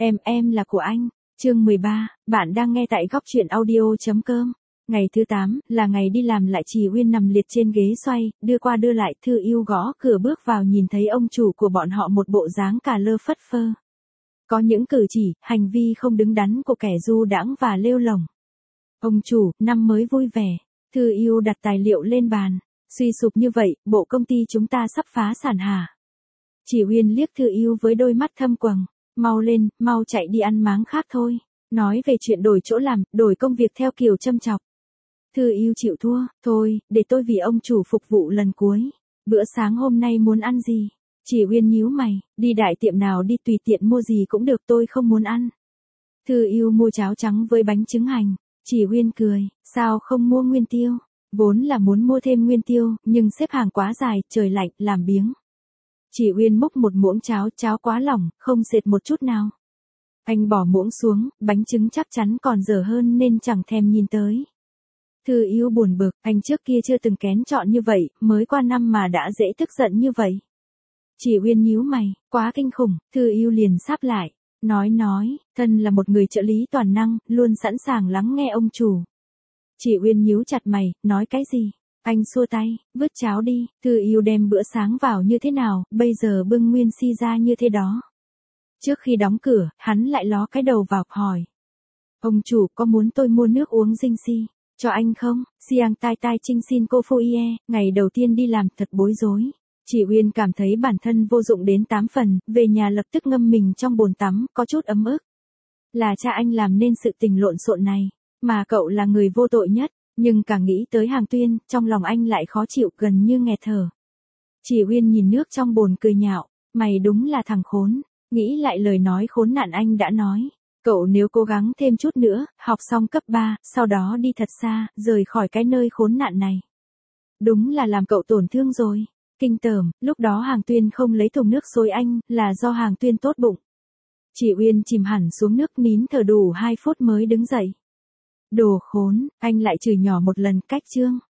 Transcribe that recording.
Em là của anh. Chương 13, bạn đang nghe tại góc truyện audio.com. Ngày thứ 8, là ngày đi làm lại. Chị Uyên nằm liệt trên ghế xoay, đưa qua đưa lại. Thư Yêu gõ cửa bước vào, nhìn thấy ông chủ của bọn họ một bộ dáng cà lơ phất phơ. Có những cử chỉ, hành vi không đứng đắn của kẻ du đãng và lêu lổng. Ông chủ, năm mới vui vẻ. Thư Yêu đặt tài liệu lên bàn. Suy sụp như vậy, bộ công ty chúng ta sắp phá sản hả? Chị Uyên liếc Thư Yêu với đôi mắt thâm quầng. Mau lên, mau chạy đi ăn máng khác thôi. Nói về chuyện đổi chỗ làm, đổi công việc theo kiểu châm chọc. Thư Yêu chịu thua, thôi, để tôi vì ông chủ phục vụ lần cuối. Bữa sáng hôm nay muốn ăn gì? Chị Uyên nhíu mày, đi đại tiệm nào đi, tùy tiện mua gì cũng được, tôi không muốn ăn. Thư Yêu mua cháo trắng với bánh trứng hành. Chị Uyên cười, sao không mua nguyên tiêu? Vốn là muốn mua thêm nguyên tiêu, nhưng xếp hàng quá dài, trời lạnh, làm biếng. Chị Uyên múc một muỗng cháo, cháo quá lỏng, không sệt một chút nào. Anh bỏ muỗng xuống, bánh trứng chắc chắn còn dở hơn nên chẳng thèm nhìn tới. Thư Yêu buồn bực, anh trước kia chưa từng kén chọn như vậy, mới qua năm mà đã dễ tức giận như vậy. Chị Uyên nhíu mày, quá kinh khủng. Thư Yêu liền sáp lại, nói, thân là một người trợ lý toàn năng, luôn sẵn sàng lắng nghe ông chủ. Chị Uyên nhíu chặt mày, nói cái gì? Anh xua tay, vứt cháo đi. Thư Yêu đem bữa sáng vào như thế nào, bây giờ bưng nguyên si ra như thế đó. Trước khi đóng cửa, hắn lại ló cái đầu vào, hỏi. Ông chủ, có muốn tôi mua nước uống dinh si cho anh không? Siang tai tai trinh xin cô phu ie, ngày đầu tiên đi làm thật bối rối. Chị Uyên cảm thấy bản thân vô dụng đến 8 phần, về nhà lập tức ngâm mình trong bồn tắm, có chút ấm ức. Là cha anh làm nên sự tình lộn xộn này, mà cậu là người vô tội nhất. Nhưng càng nghĩ tới Hàng Tuyên, trong lòng anh lại khó chịu, gần như nghẹt thở. Chị Uyên nhìn nước trong bồn cười nhạo, mày đúng là thằng khốn. Nghĩ lại lời nói khốn nạn anh đã nói. Cậu nếu cố gắng thêm chút nữa, học xong cấp 3, sau đó đi thật xa, rời khỏi cái nơi khốn nạn này. Đúng là làm cậu tổn thương rồi. Kinh tởm, lúc đó Hàng Tuyên không lấy thùng nước xối anh, là do Hàng Tuyên tốt bụng. Chị Uyên chìm hẳn xuống nước, nín thở đủ 2 phút mới đứng dậy. Đồ khốn, anh lại chửi nhỏ một lần, cách chương.